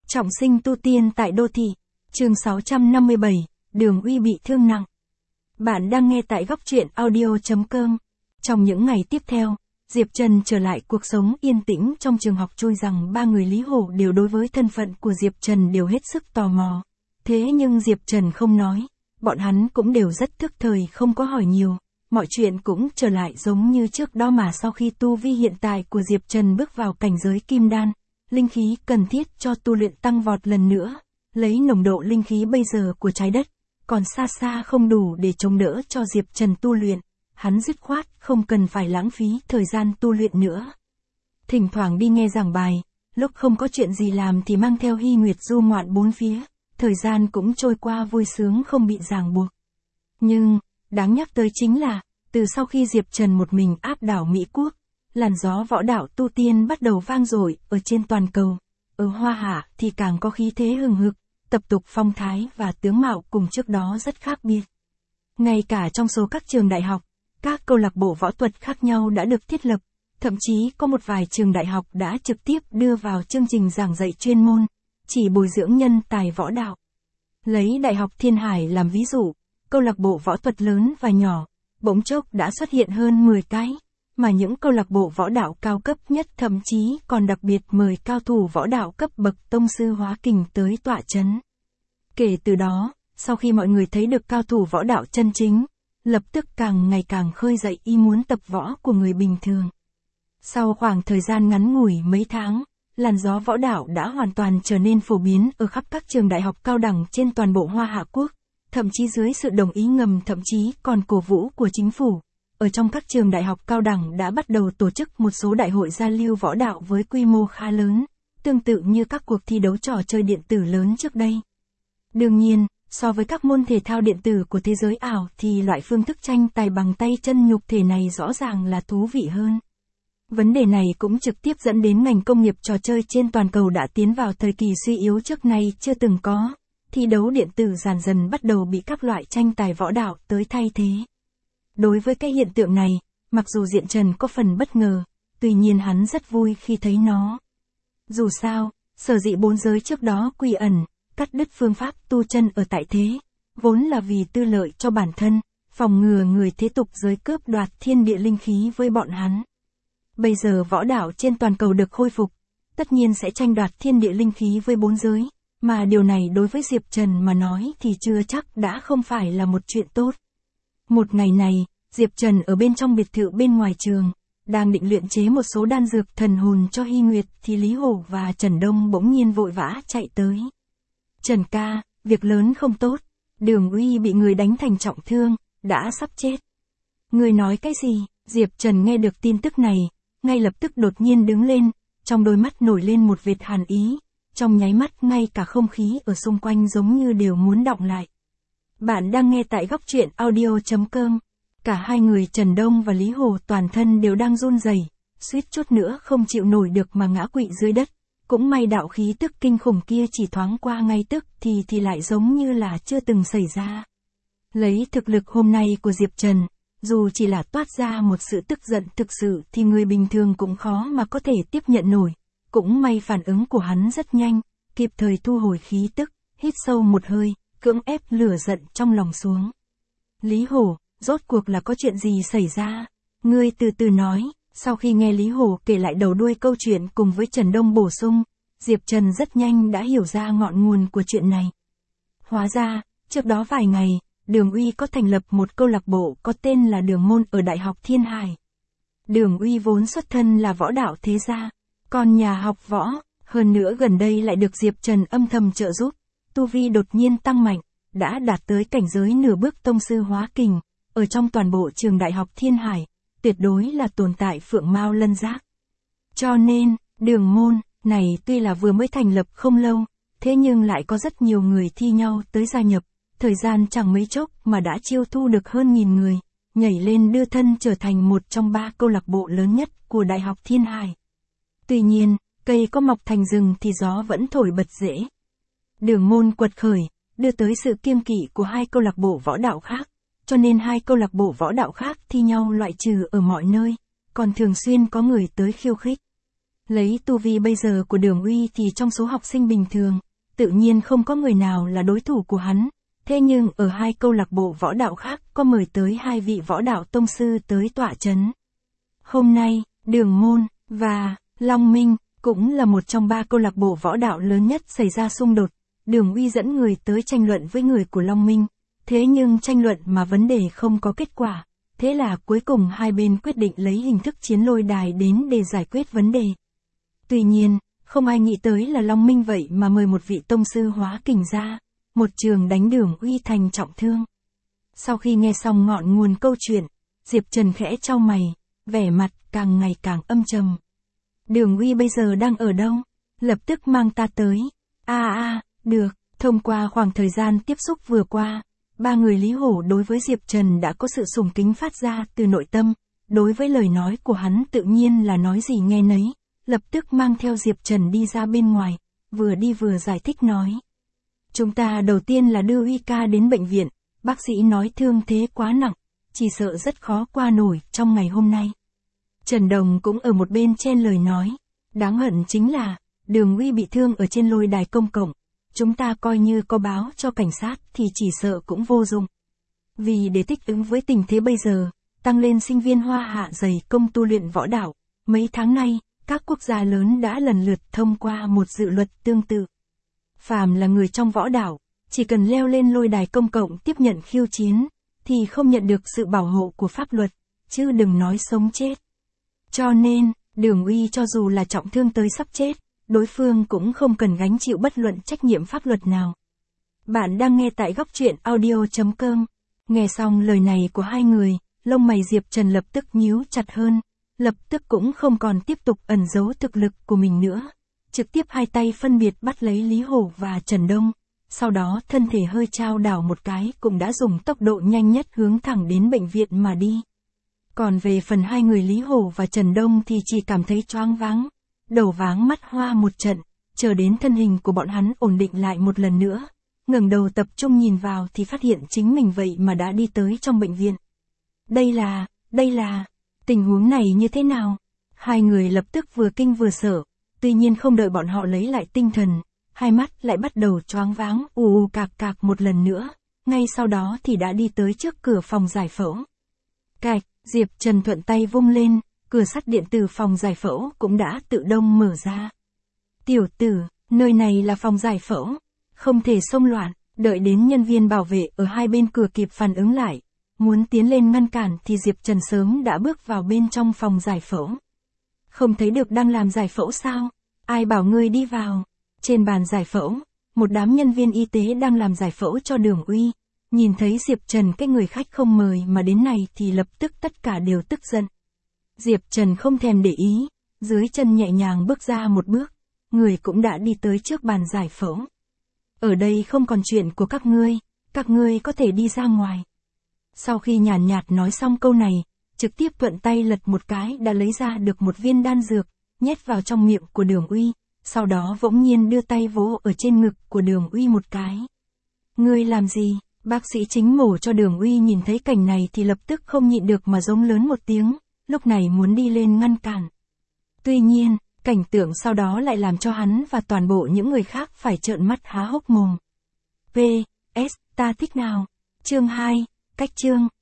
Trọng sinh tu tiên tại đô thị. Chương 657, Đường Uy bị thương nặng. Bạn đang nghe tại góc truyện audio.com. Trong những ngày tiếp theo, Diệp Trần trở lại cuộc sống yên tĩnh trong trường học, chui rằng ba người Lý Hổ đều đối với thân phận của Diệp Trần đều hết sức tò mò. Thế nhưng Diệp Trần không nói, bọn hắn cũng đều rất thức thời không có hỏi nhiều. Mọi chuyện cũng trở lại giống như trước đó mà sau khi tu vi hiện tại của Diệp Trần bước vào cảnh giới kim đan, linh khí cần thiết cho tu luyện tăng vọt lần nữa, lấy nồng độ linh khí bây giờ của trái đất, còn xa xa không đủ để chống đỡ cho Diệp Trần tu luyện, hắn dứt khoát không cần phải lãng phí thời gian tu luyện nữa. Thỉnh thoảng đi nghe giảng bài, lúc không có chuyện gì làm thì mang theo Hy Nguyệt du ngoạn bốn phía, thời gian cũng trôi qua vui sướng không bị ràng buộc. Nhưng, đáng nhắc tới chính là, từ sau khi Diệp Trần một mình áp đảo Mỹ Quốc, làn gió võ đạo tu tiên bắt đầu vang dội ở trên toàn cầu. Ở Hoa Hạ thì càng có khí thế hừng hực, tập tục phong thái và tướng mạo cùng trước đó rất khác biệt. Ngay cả trong số các trường đại học, các câu lạc bộ võ thuật khác nhau đã được thiết lập, thậm chí có một vài trường đại học đã trực tiếp đưa vào chương trình giảng dạy chuyên môn, chỉ bồi dưỡng nhân tài võ đạo. Lấy Đại học Thiên Hải làm ví dụ, câu lạc bộ võ thuật lớn và nhỏ, bỗng chốc đã xuất hiện hơn 10 cái, mà những câu lạc bộ võ đạo cao cấp nhất thậm chí còn đặc biệt mời cao thủ võ đạo cấp bậc tông sư hóa kình tới tọa chấn. Kể từ đó, sau khi mọi người thấy được cao thủ võ đạo chân chính, lập tức càng ngày càng khơi dậy ý muốn tập võ của người bình thường. Sau khoảng thời gian ngắn ngủi mấy tháng, làn gió võ đạo đã hoàn toàn trở nên phổ biến ở khắp các trường đại học cao đẳng trên toàn bộ Hoa Hạ Quốc, thậm chí dưới sự đồng ý ngầm thậm chí còn cổ vũ của chính phủ. Ở trong các trường đại học cao đẳng đã bắt đầu tổ chức một số đại hội giao lưu võ đạo với quy mô khá lớn, tương tự như các cuộc thi đấu trò chơi điện tử lớn trước đây. Đương nhiên, so với các môn thể thao điện tử của thế giới ảo thì loại phương thức tranh tài bằng tay chân nhục thể này rõ ràng là thú vị hơn. Vấn đề này cũng trực tiếp dẫn đến ngành công nghiệp trò chơi trên toàn cầu đã tiến vào thời kỳ suy yếu trước nay chưa từng có. Thi đấu điện tử dần dần bắt đầu bị các loại tranh tài võ đạo tới thay thế. Đối với cái hiện tượng này, mặc dù Diệp Trần có phần bất ngờ, tuy nhiên hắn rất vui khi thấy nó. Dù sao, sở dĩ bốn giới trước đó quy ẩn, cắt đứt phương pháp tu chân ở tại thế, vốn là vì tư lợi cho bản thân, phòng ngừa người thế tục giới cướp đoạt thiên địa linh khí với bọn hắn. Bây giờ võ đạo trên toàn cầu được khôi phục, tất nhiên sẽ tranh đoạt thiên địa linh khí với bốn giới, mà điều này đối với Diệp Trần mà nói thì chưa chắc đã không phải là một chuyện tốt. Một ngày này, Diệp Trần ở bên trong biệt thự bên ngoài trường, đang định luyện chế một số đan dược thần hồn cho Hy Nguyệt thì Lý Hổ và Trần Đông bỗng nhiên vội vã chạy tới. Trần ca, việc lớn không tốt, Đường Uy bị người đánh thành trọng thương, đã sắp chết. Người nói cái gì? Diệp Trần nghe được tin tức này, ngay lập tức đột nhiên đứng lên, trong đôi mắt nổi lên một vệt hàn ý, trong nháy mắt ngay cả không khí ở xung quanh giống như đều muốn đọng lại. Bạn đang nghe tại góc truyện audio.com. Cả hai người Trần Đông và Lý Hổ toàn thân đều đang run rẩy, suýt chút nữa không chịu nổi được mà ngã quỵ dưới đất. Cũng may đạo khí tức kinh khủng kia chỉ thoáng qua ngay tức thì lại giống như là chưa từng xảy ra. Lấy thực lực hôm nay của Diệp Trần, dù chỉ là toát ra một sự tức giận thực sự thì người bình thường cũng khó mà có thể tiếp nhận nổi. Cũng may phản ứng của hắn rất nhanh, kịp thời thu hồi khí tức, hít sâu một hơi, cưỡng ép lửa giận trong lòng xuống. Lý Hổ, rốt cuộc là có chuyện gì xảy ra? Ngươi từ từ nói. Sau khi nghe Lý Hổ kể lại đầu đuôi câu chuyện cùng với Trần Đông bổ sung, Diệp Trần rất nhanh đã hiểu ra ngọn nguồn của chuyện này. Hóa ra, trước đó vài ngày, Đường Uy có thành lập một câu lạc bộ có tên là Đường Môn ở Đại học Thiên Hải. Đường Uy vốn xuất thân là võ đạo thế gia, còn nhà học võ, hơn nữa gần đây lại được Diệp Trần âm thầm trợ giúp, tu vi đột nhiên tăng mạnh, đã đạt tới cảnh giới nửa bước tông sư hóa kình, ở trong toàn bộ trường Đại học Thiên Hải, tuyệt đối là tồn tại phượng mao lân giác. Cho nên, Đường Môn này tuy là vừa mới thành lập không lâu, thế nhưng lại có rất nhiều người thi nhau tới gia nhập, thời gian chẳng mấy chốc mà đã chiêu thu được hơn 1000 người, nhảy lên đưa thân trở thành một trong 3 câu lạc bộ lớn nhất của Đại học Thiên Hải. Tuy nhiên, cây có mọc thành rừng thì gió vẫn thổi bật rễ. Đường Môn quật khởi, đưa tới sự kiêng kỵ của 2 câu lạc bộ võ đạo khác, cho nên 2 câu lạc bộ võ đạo khác thi nhau loại trừ ở mọi nơi, còn thường xuyên có người tới khiêu khích. Lấy tu vi bây giờ của Đường Uy thì trong số học sinh bình thường, tự nhiên không có người nào là đối thủ của hắn. Thế nhưng ở hai câu lạc bộ võ đạo khác có mời tới hai vị võ đạo tông sư tới tọa chấn. Hôm nay, Đường Môn và Long Minh cũng là một trong ba câu lạc bộ võ đạo lớn nhất xảy ra xung đột. Đường Uy dẫn người tới tranh luận với người của Long Minh. Thế nhưng tranh luận mà vấn đề không có kết quả. Thế là cuối cùng hai bên quyết định lấy hình thức chiến lôi đài đến để giải quyết vấn đề. Tuy nhiên, không ai nghĩ tới là Long Minh vậy mà mời một vị tông sư hóa kình ra. Một trường đánh Đường Uy thành trọng thương. Sau khi nghe xong ngọn nguồn câu chuyện, Diệp Trần khẽ chau mày, vẻ mặt càng ngày càng âm trầm. Đường Uy bây giờ đang ở đâu? Lập tức mang ta tới. Được. Thông qua khoảng thời gian tiếp xúc vừa qua, ba người Lý Hổ đối với Diệp Trần đã có sự sùng kính phát ra từ nội tâm. Đối với lời nói của hắn tự nhiên là nói gì nghe nấy. Lập tức mang theo Diệp Trần đi ra bên ngoài, vừa đi vừa giải thích nói. Chúng ta đầu tiên là đưa Uy ca đến bệnh viện, bác sĩ nói thương thế quá nặng, chỉ sợ rất khó qua nổi trong ngày hôm nay. Trần Đồng cũng ở một bên chen lời nói, đáng hận chính là, Đường Uy bị thương ở trên lôi đài công cộng, chúng ta coi như có báo cho cảnh sát thì chỉ sợ cũng vô dụng. Vì để thích ứng với tình thế bây giờ, tăng lên sinh viên Hoa Hạ dày công tu luyện võ đạo, mấy tháng nay, các quốc gia lớn đã lần lượt thông qua một dự luật tương tự. Phàm là người trong võ đạo, chỉ cần leo lên lôi đài công cộng tiếp nhận khiêu chiến, thì không nhận được sự bảo hộ của pháp luật, chứ đừng nói sống chết. Cho nên, Đường Uy cho dù là trọng thương tới sắp chết, đối phương cũng không cần gánh chịu bất luận trách nhiệm pháp luật nào. Bạn đang nghe tại góc truyện audio.com. Nghe xong lời này của hai người, lông mày Diệp Trần lập tức nhíu chặt hơn, lập tức cũng không còn tiếp tục ẩn giấu thực lực của mình nữa. Trực tiếp hai tay phân biệt bắt lấy Lý Hổ và Trần Đông, sau đó thân thể hơi chao đảo một cái cũng đã dùng tốc độ nhanh nhất hướng thẳng đến bệnh viện mà đi. Còn về phần hai người Lý Hổ và Trần Đông thì chỉ cảm thấy choáng váng, đầu váng mắt hoa một trận, chờ đến thân hình của bọn hắn ổn định lại một lần nữa, ngẩng đầu tập trung nhìn vào thì phát hiện chính mình vậy mà đã đi tới trong bệnh viện. Đây là, tình huống này như thế nào? Hai người lập tức vừa kinh vừa sợ, tuy nhiên không đợi bọn họ lấy lại tinh thần, hai mắt lại bắt đầu choáng váng cạc cạc một lần nữa, ngay sau đó thì đã đi tới trước cửa phòng giải phẫu. Cạch, Diệp Trần thuận tay vung lên, cửa sắt điện tử phòng giải phẫu cũng đã tự động mở ra. Tiểu tử, nơi này là phòng giải phẫu, không thể xông loạn. Đợi đến nhân viên bảo vệ ở hai bên cửa kịp phản ứng lại, muốn tiến lên ngăn cản thì Diệp Trần sớm đã bước vào bên trong phòng giải phẫu. Không thấy được đang làm giải phẫu sao? Ai bảo ngươi đi vào? Trên bàn giải phẫu, một đám nhân viên y tế đang làm giải phẫu cho Đường Uy. Nhìn thấy Diệp Trần cái người khách không mời mà đến này thì lập tức tất cả đều tức giận. Diệp Trần không thèm để ý, dưới chân nhẹ nhàng bước ra một bước, người cũng đã đi tới trước bàn giải phẫu. Ở đây không còn chuyện của các ngươi có thể đi ra ngoài. Sau khi nhàn nhạt nói xong câu này, trực tiếp thuận tay lật một cái đã lấy ra được một viên đan dược, nhét vào trong miệng của Đường Uy, sau đó bỗng nhiên đưa tay vỗ ở trên ngực của Đường Uy một cái. Ngươi làm gì? Bác sĩ chính mổ cho Đường Uy nhìn thấy cảnh này thì lập tức không nhịn được mà giống lớn một tiếng, lúc này muốn đi lên ngăn cản. Tuy nhiên, cảnh tượng sau đó lại làm cho hắn và toàn bộ những người khác phải trợn mắt há hốc mồm. PS, ta thích nào? Chương 2, cách chương.